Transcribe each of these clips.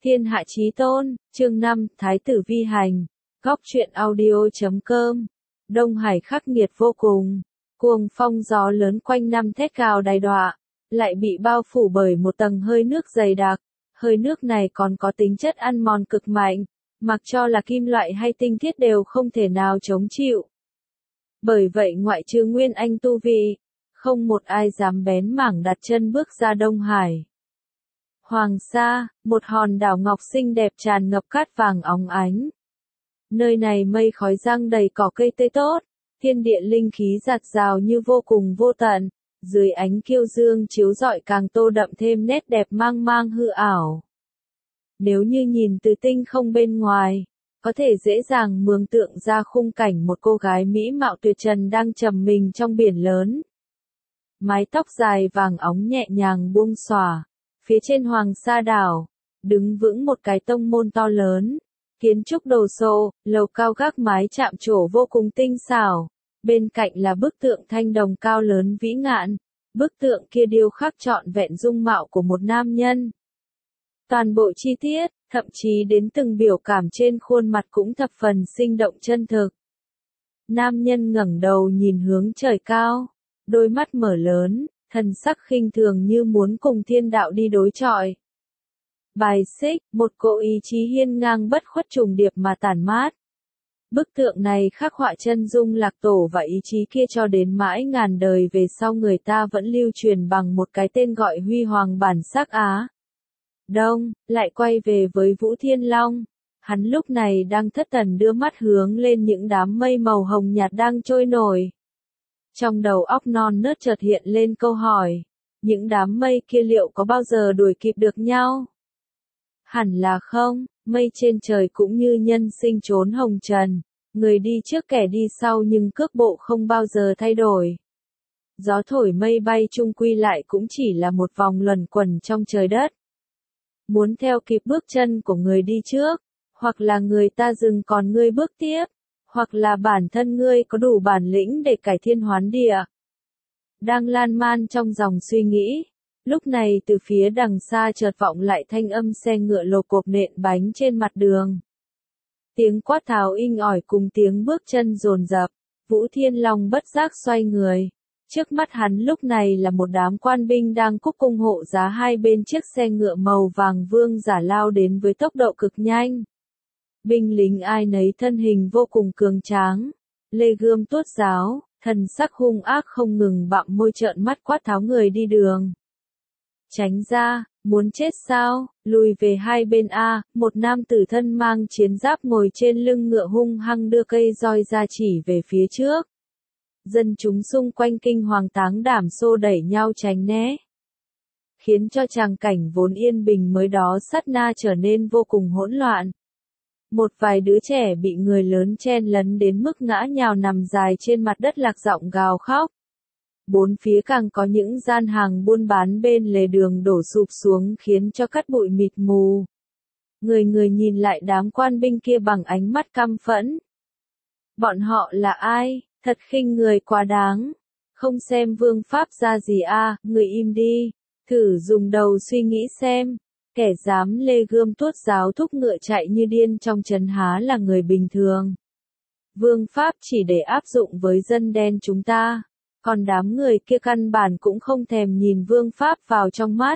Thiên hạ chí tôn, chương 5, Thái tử vi hành. Góc truyện audio.com. Đông Hải khắc nghiệt vô cùng. Cuồng phong gió lớn quanh năm thét gào đày đọa, lại bị bao phủ bởi một tầng hơi nước dày đặc. Hơi nước này còn có tính chất ăn mòn cực mạnh, mặc cho là kim loại hay tinh thiết đều không thể nào chống chịu. Bởi vậy ngoại trừ Nguyên Anh tu vi, không một ai dám bén mảng đặt chân bước ra Đông Hải. Hoàng Sa, một hòn đảo ngọc xinh đẹp tràn ngập cát vàng óng ánh. Nơi này mây khói giăng đầy cỏ cây tươi tốt, thiên địa linh khí dạt dào như vô cùng vô tận, dưới ánh kiêu dương chiếu rọi càng tô đậm thêm nét đẹp mang mang hư ảo. Nếu như nhìn từ tinh không bên ngoài, có thể dễ dàng mường tượng ra khung cảnh một cô gái mỹ mạo tuyệt trần đang trầm mình trong biển lớn. Mái tóc dài vàng óng nhẹ nhàng buông xõa. Phía trên Hoàng Sa đảo, đứng vững một cái tông môn to lớn, kiến trúc đồ sộ, lầu cao gác mái chạm trổ vô cùng tinh xảo. Bên cạnh là bức tượng thanh đồng cao lớn vĩ ngạn, bức tượng kia điêu khắc trọn vẹn dung mạo của một nam nhân. Toàn bộ chi tiết, thậm chí đến từng biểu cảm trên khuôn mặt cũng thập phần sinh động chân thực. Nam nhân ngẩng đầu nhìn hướng trời cao, đôi mắt mở lớn, thần sắc khinh thường như muốn cùng thiên đạo đi đối chọi. Bài xích, một cỗ ý chí hiên ngang bất khuất trùng điệp mà tản mát. Bức tượng này khắc họa chân dung Lạc Tổ và ý chí kia cho đến mãi ngàn đời về sau người ta vẫn lưu truyền bằng một cái tên gọi huy hoàng bản sắc Á. Đông, lại quay về với Vũ Thiên Long. Hắn lúc này đang thất thần đưa mắt hướng lên những đám mây màu hồng nhạt đang trôi nổi. Trong đầu óc non nớt chợt hiện lên câu hỏi, những đám mây kia liệu có bao giờ đuổi kịp được nhau? Hẳn là không, mây trên trời cũng như nhân sinh trốn hồng trần, người đi trước kẻ đi sau nhưng cước bộ không bao giờ thay đổi. Gió thổi mây bay chung quy lại cũng chỉ là một vòng luẩn quẩn trong trời đất. Muốn theo kịp bước chân của người đi trước, hoặc là người ta dừng còn ngươi bước tiếp, hoặc là bản thân ngươi có đủ bản lĩnh để cải thiên hoán địa. Đang lan man trong dòng suy nghĩ, lúc này từ phía đằng xa chợt vọng lại thanh âm xe ngựa lộp cộp nện bánh trên mặt đường. Tiếng quát tháo inh ỏi cùng tiếng bước chân dồn dập, Vũ Thiên Long bất giác xoay người. Trước mắt hắn lúc này là một đám quan binh đang cúc cung hộ giá hai bên chiếc xe ngựa màu vàng vương giả lao đến với tốc độ cực nhanh. Binh lính ai nấy thân hình vô cùng cường tráng, lê gươm tuốt giáo, thần sắc hung ác không ngừng bặm môi trợn mắt quát tháo người đi đường. Tránh ra, muốn chết sao, lùi về hai bên a, một nam tử thân mang chiến giáp ngồi trên lưng ngựa hung hăng đưa cây roi ra chỉ về phía trước. Dân chúng xung quanh kinh hoàng táng đảm xô đẩy nhau tránh né, khiến cho tràng cảnh vốn yên bình mới đó sát na trở nên vô cùng hỗn loạn. Một vài đứa trẻ bị người lớn chen lấn đến mức ngã nhào nằm dài trên mặt đất lạc giọng gào khóc. Bốn phía càng có những gian hàng buôn bán bên lề đường đổ sụp xuống khiến cho cát bụi mịt mù. Người người nhìn lại đám quan binh kia bằng ánh mắt căm phẫn. Bọn họ là ai? Thật khinh người quá đáng. Không xem vương pháp ra gì a, người im đi. Thử dùng đầu suy nghĩ xem. Kẻ dám lê gươm tuốt giáo thúc ngựa chạy như điên trong trấn há là người bình thường. Vương pháp chỉ để áp dụng với dân đen chúng ta. Còn đám người kia căn bản cũng không thèm nhìn vương pháp vào trong mắt.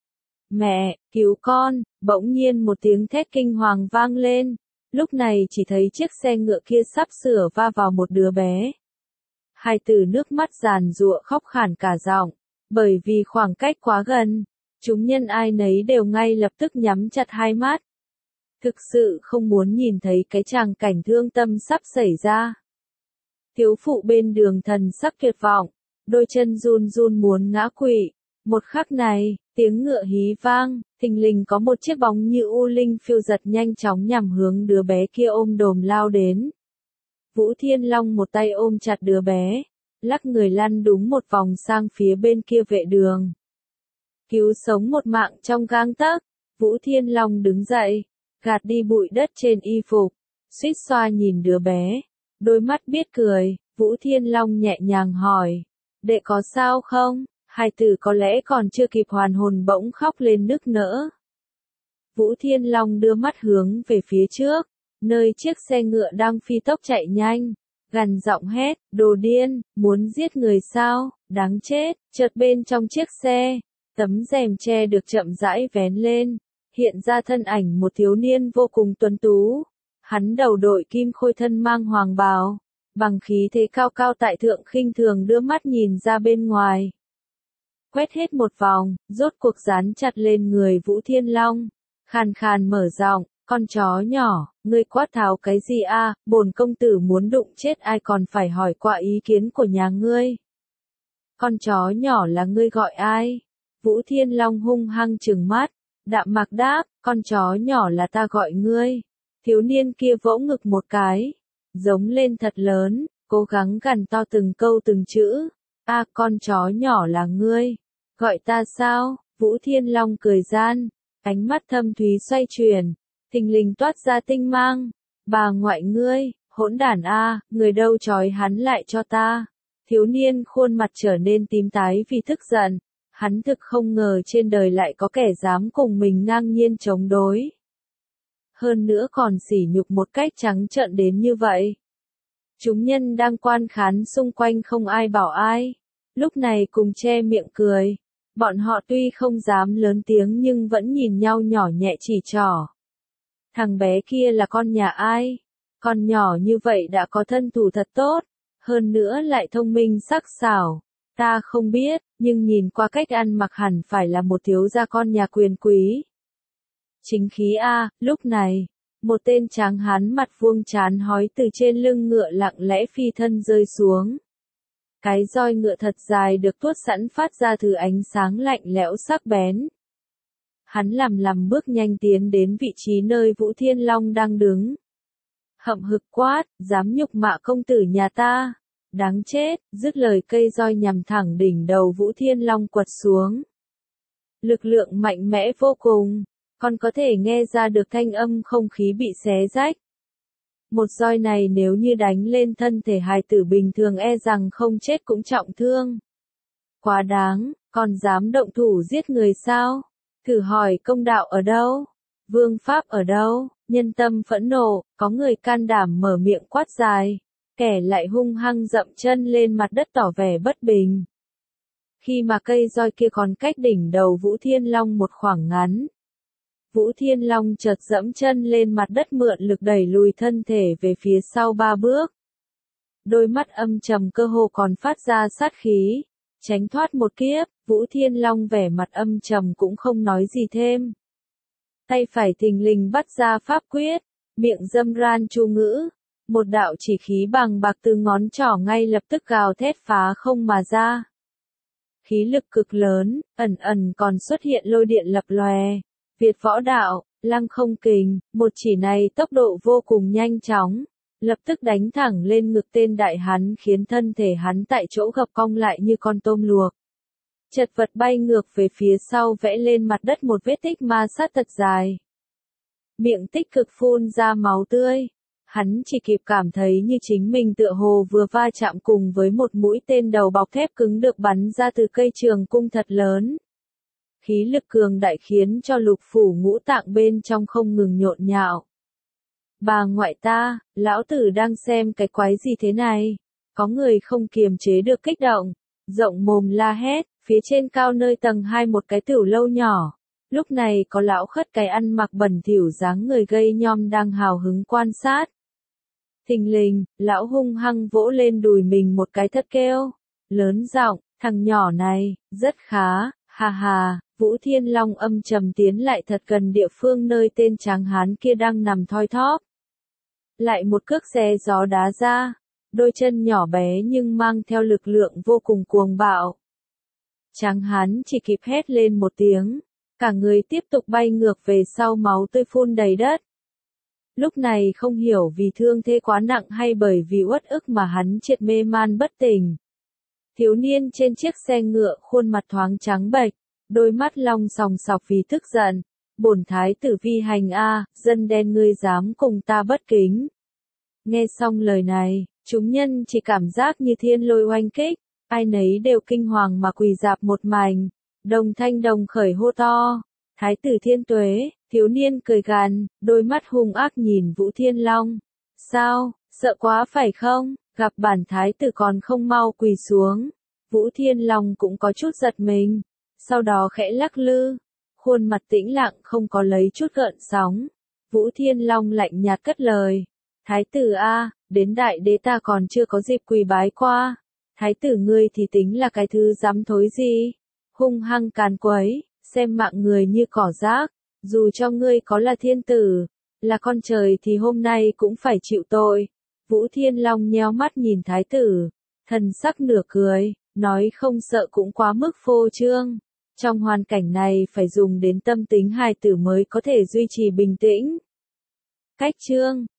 Mẹ, cứu con, bỗng nhiên một tiếng thét kinh hoàng vang lên. Lúc này chỉ thấy chiếc xe ngựa kia sắp sửa va vào một đứa bé. Hai từ nước mắt giàn giụa khóc khản cả giọng, bởi vì khoảng cách quá gần, chúng nhân ai nấy đều ngay lập tức nhắm chặt hai mắt. Thực sự không muốn nhìn thấy cái tràng cảnh thương tâm sắp xảy ra. Thiếu phụ bên đường thần sắc tuyệt vọng, đôi chân run run muốn ngã quỵ. Một khắc này, tiếng ngựa hí vang, thình lình có một chiếc bóng như u linh phiêu giật nhanh chóng nhằm hướng đứa bé kia ôm đồm lao đến. Vũ Thiên Long một tay ôm chặt đứa bé, lắc người lăn đúng một vòng sang phía bên kia vệ đường. Cứu sống một mạng trong gang tấc, Vũ Thiên Long đứng dậy, gạt đi bụi đất trên y phục, suýt xoa nhìn đứa bé, đôi mắt biết cười. Vũ Thiên Long nhẹ nhàng hỏi, đệ có sao không? Hai tử có lẽ còn chưa kịp hoàn hồn bỗng khóc lên nức nở. Vũ Thiên Long đưa mắt hướng về phía trước, nơi chiếc xe ngựa đang phi tốc chạy nhanh, gằn giọng hét, đồ điên, muốn giết người sao, đáng chết. Chợt bên trong chiếc xe, tấm rèm che được chậm rãi vén lên, hiện ra thân ảnh một thiếu niên vô cùng tuấn tú. Hắn đầu đội kim khôi thân mang hoàng bào, bằng khí thế cao cao tại thượng khinh thường đưa mắt nhìn ra bên ngoài. Quét hết một vòng, rốt cuộc dán chặt lên người Vũ Thiên Long, khàn khàn mở giọng, con chó nhỏ, ngươi quát tháo cái gì a? Bổn công tử muốn đụng chết ai còn phải hỏi qua ý kiến của nhà ngươi. Con chó nhỏ là ngươi gọi ai? Vũ Thiên Long hung hăng trừng mắt, đạm mạc đáp, con chó nhỏ là ta gọi ngươi. Thiếu niên kia vỗ ngực một cái, giống lên thật lớn, cố gắng gằn to từng câu từng chữ. A, con chó nhỏ là ngươi, gọi ta sao? Vũ Thiên Long cười gian, ánh mắt thâm thúy xoay chuyển, thình lình toát ra tinh mang. Bà ngoại ngươi, hỗn đản a, người đâu trói hắn lại cho ta. Thiếu niên khuôn mặt trở nên tím tái vì tức giận, hắn thực không ngờ trên đời lại có kẻ dám cùng mình ngang nhiên chống đối. Hơn nữa còn sỉ nhục một cách trắng trợn đến như vậy. Chúng nhân đang quan khán xung quanh không ai bảo ai, lúc này cùng che miệng cười. Bọn họ tuy không dám lớn tiếng nhưng vẫn nhìn nhau nhỏ nhẹ chỉ trỏ. Thằng bé kia là con nhà ai? Con nhỏ như vậy đã có thân thủ thật tốt, hơn nữa lại thông minh sắc sảo. Ta không biết, nhưng nhìn qua cách ăn mặc hẳn phải là một thiếu gia con nhà quyền quý. Chính khí a, lúc này, một tên tráng hán mặt vuông trán hói từ trên lưng ngựa lặng lẽ phi thân rơi xuống. Cái roi ngựa thật dài được tuốt sẵn phát ra thứ ánh sáng lạnh lẽo sắc bén. Hắn lầm bước nhanh tiến đến vị trí nơi Vũ Thiên Long đang đứng. Hậm hực quát, dám nhục mạ công tử nhà ta. Đáng chết, dứt lời cây roi nhằm thẳng đỉnh đầu Vũ Thiên Long quật xuống. Lực lượng mạnh mẽ vô cùng, còn có thể nghe ra được thanh âm không khí bị xé rách. Một roi này nếu như đánh lên thân thể hài tử bình thường e rằng không chết cũng trọng thương. Quá đáng, còn dám động thủ giết người sao? Thử hỏi công đạo ở đâu? Vương pháp ở đâu? Nhân tâm phẫn nộ, có người can đảm mở miệng quát dài, kẻ lại hung hăng dậm chân lên mặt đất tỏ vẻ bất bình. Khi mà cây roi kia còn cách đỉnh đầu Vũ Thiên Long một khoảng ngắn, Vũ Thiên Long chợt dẫm chân lên mặt đất mượn lực đẩy lùi thân thể về phía sau 3 bước. Đôi mắt âm trầm cơ hồ còn phát ra sát khí, tránh thoát một kiếp, Vũ Thiên Long vẻ mặt âm trầm cũng không nói gì thêm. Tay phải thình lình bắt ra pháp quyết, miệng dâm ran chú ngữ, một đạo chỉ khí bằng bạc từ ngón trỏ ngay lập tức gào thét phá không mà ra. Khí lực cực lớn, ẩn ẩn còn xuất hiện lôi điện lập lòe. Việt võ đạo, lăng không kình, một chỉ này tốc độ vô cùng nhanh chóng, lập tức đánh thẳng lên ngực tên đại hán khiến thân thể hắn tại chỗ gập cong lại như con tôm luộc. Chật vật bay ngược về phía sau vẽ lên mặt đất một vết tích ma sát thật dài. Miệng tích cực phun ra máu tươi. Hắn chỉ kịp cảm thấy như chính mình tựa hồ vừa va chạm cùng với một mũi tên đầu bọc thép cứng được bắn ra từ cây trường cung thật lớn. Khí lực cường đại khiến cho lục phủ ngũ tạng bên trong không ngừng nhộn nhạo. Bà ngoại ta, lão tử đang xem cái quái gì thế này? Có người không kiềm chế được kích động, rộng mồm la hét, phía trên cao nơi tầng 2 một cái tiểu lâu nhỏ. Lúc này có lão khất cái ăn mặc bẩn thỉu dáng người gây nhom đang hào hứng quan sát. Thình lình, lão hung hăng vỗ lên đùi mình một cái thất kêu, lớn giọng, thằng nhỏ này, rất khá, ha ha. Vũ Thiên Long âm trầm tiến lại thật gần địa phương nơi tên tráng hán kia đang nằm thoi thóp. Lại một cước xé gió đá ra, đôi chân nhỏ bé nhưng mang theo lực lượng vô cùng cuồng bạo. Tráng hán chỉ kịp hét lên một tiếng, cả người tiếp tục bay ngược về sau máu tươi phun đầy đất. Lúc này không hiểu vì thương thế quá nặng hay bởi vì uất ức mà hắn triệt mê man bất tỉnh. Thiếu niên trên chiếc xe ngựa khuôn mặt thoáng trắng bệch, đôi mắt long sòng sọc vì tức giận. Bổn thái tử Vi Hành a, dân đen ngươi dám cùng ta bất kính. Nghe xong lời này, chúng nhân chỉ cảm giác như thiên lôi oanh kích, ai nấy đều kinh hoàng mà quỳ rạp một mảnh, đồng thanh đồng khởi hô to, thái tử thiên tuế, Thiếu niên cười gằn, đôi mắt hung ác nhìn Vũ Thiên Long. Sao, sợ quá phải không, gặp bản thái tử còn không mau quỳ xuống. Vũ Thiên Long cũng có chút giật mình, sau đó khẽ lắc lư, khuôn mặt tĩnh lặng không có lấy chút gợn sóng. Vũ Thiên Long lạnh nhạt cất lời, thái tử a, đến đại đế ta còn chưa có dịp quỳ bái qua. Thái tử ngươi thì tính là cái thứ dám thối gì? Hung hăng càn quấy, xem mạng người như cỏ rác, dù cho ngươi có là thiên tử, là con trời thì hôm nay cũng phải chịu tội. Vũ Thiên Long nheo mắt nhìn thái tử, thần sắc nửa cười, nói không sợ cũng quá mức phô trương. Trong hoàn cảnh này phải dùng đến tâm tính hài tử mới có thể duy trì bình tĩnh. Cách chương